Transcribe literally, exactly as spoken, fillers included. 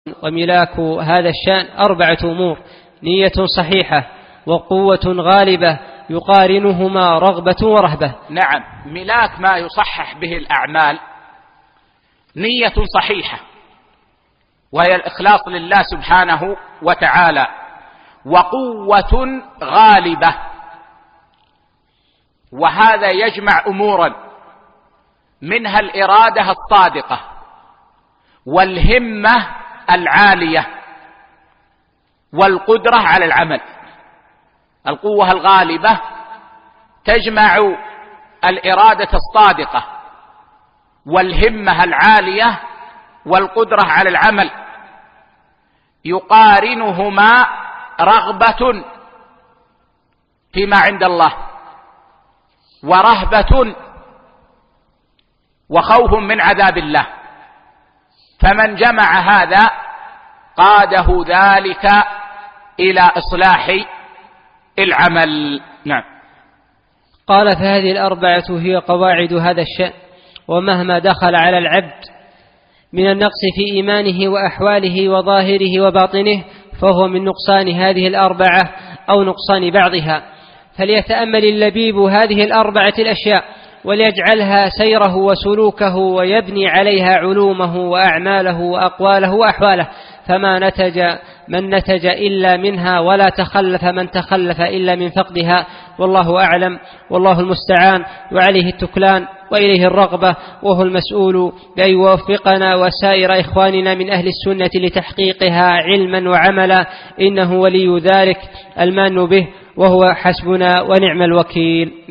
وملاك هذا الشأن أربعة أمور: نية صحيحة، وقوة غالبة يقارنهما رغبة ورهبة. نعم، ملاك ما يصحح به الأعمال نية صحيحة، وهي الإخلاص لله سبحانه وتعالى، وقوة غالبة، وهذا يجمع أمورا منها الإرادة الصادقة والهمة العالية والقدرة على العمل. القوة الغالبة تجمع الإرادة الصادقة والهمة العالية والقدرة على العمل، يقارنهما رغبة فيما عند الله، ورهبة وخوف من عذاب الله. فمن جمع هذا قاده ذلك إلى إصلاح العمل. نعم. قال: فهذه الأربعة هي قواعد هذا الشأن، ومهما دخل على العبد من النقص في إيمانه وأحواله وظاهره وباطنه فهو من نقصان هذه الأربعة أو نقصان بعضها، فليتأمل اللبيب هذه الأربعة الأشياء وليجعلها سيره وسلوكه، ويبني عليها علومه وأعماله وأقواله وأحواله، فما نتج من نتج إلا منها، ولا تخلف من تخلف إلا من فقدها. والله أعلم، والله المستعان، وعليه التكلان وإليه الرغبة، وهو المسؤول بأن يوفقنا وسائر إخواننا من أهل السنة لتحقيقها علما وعملا، إنه ولي ذلك المان به، وهو حسبنا ونعم الوكيل.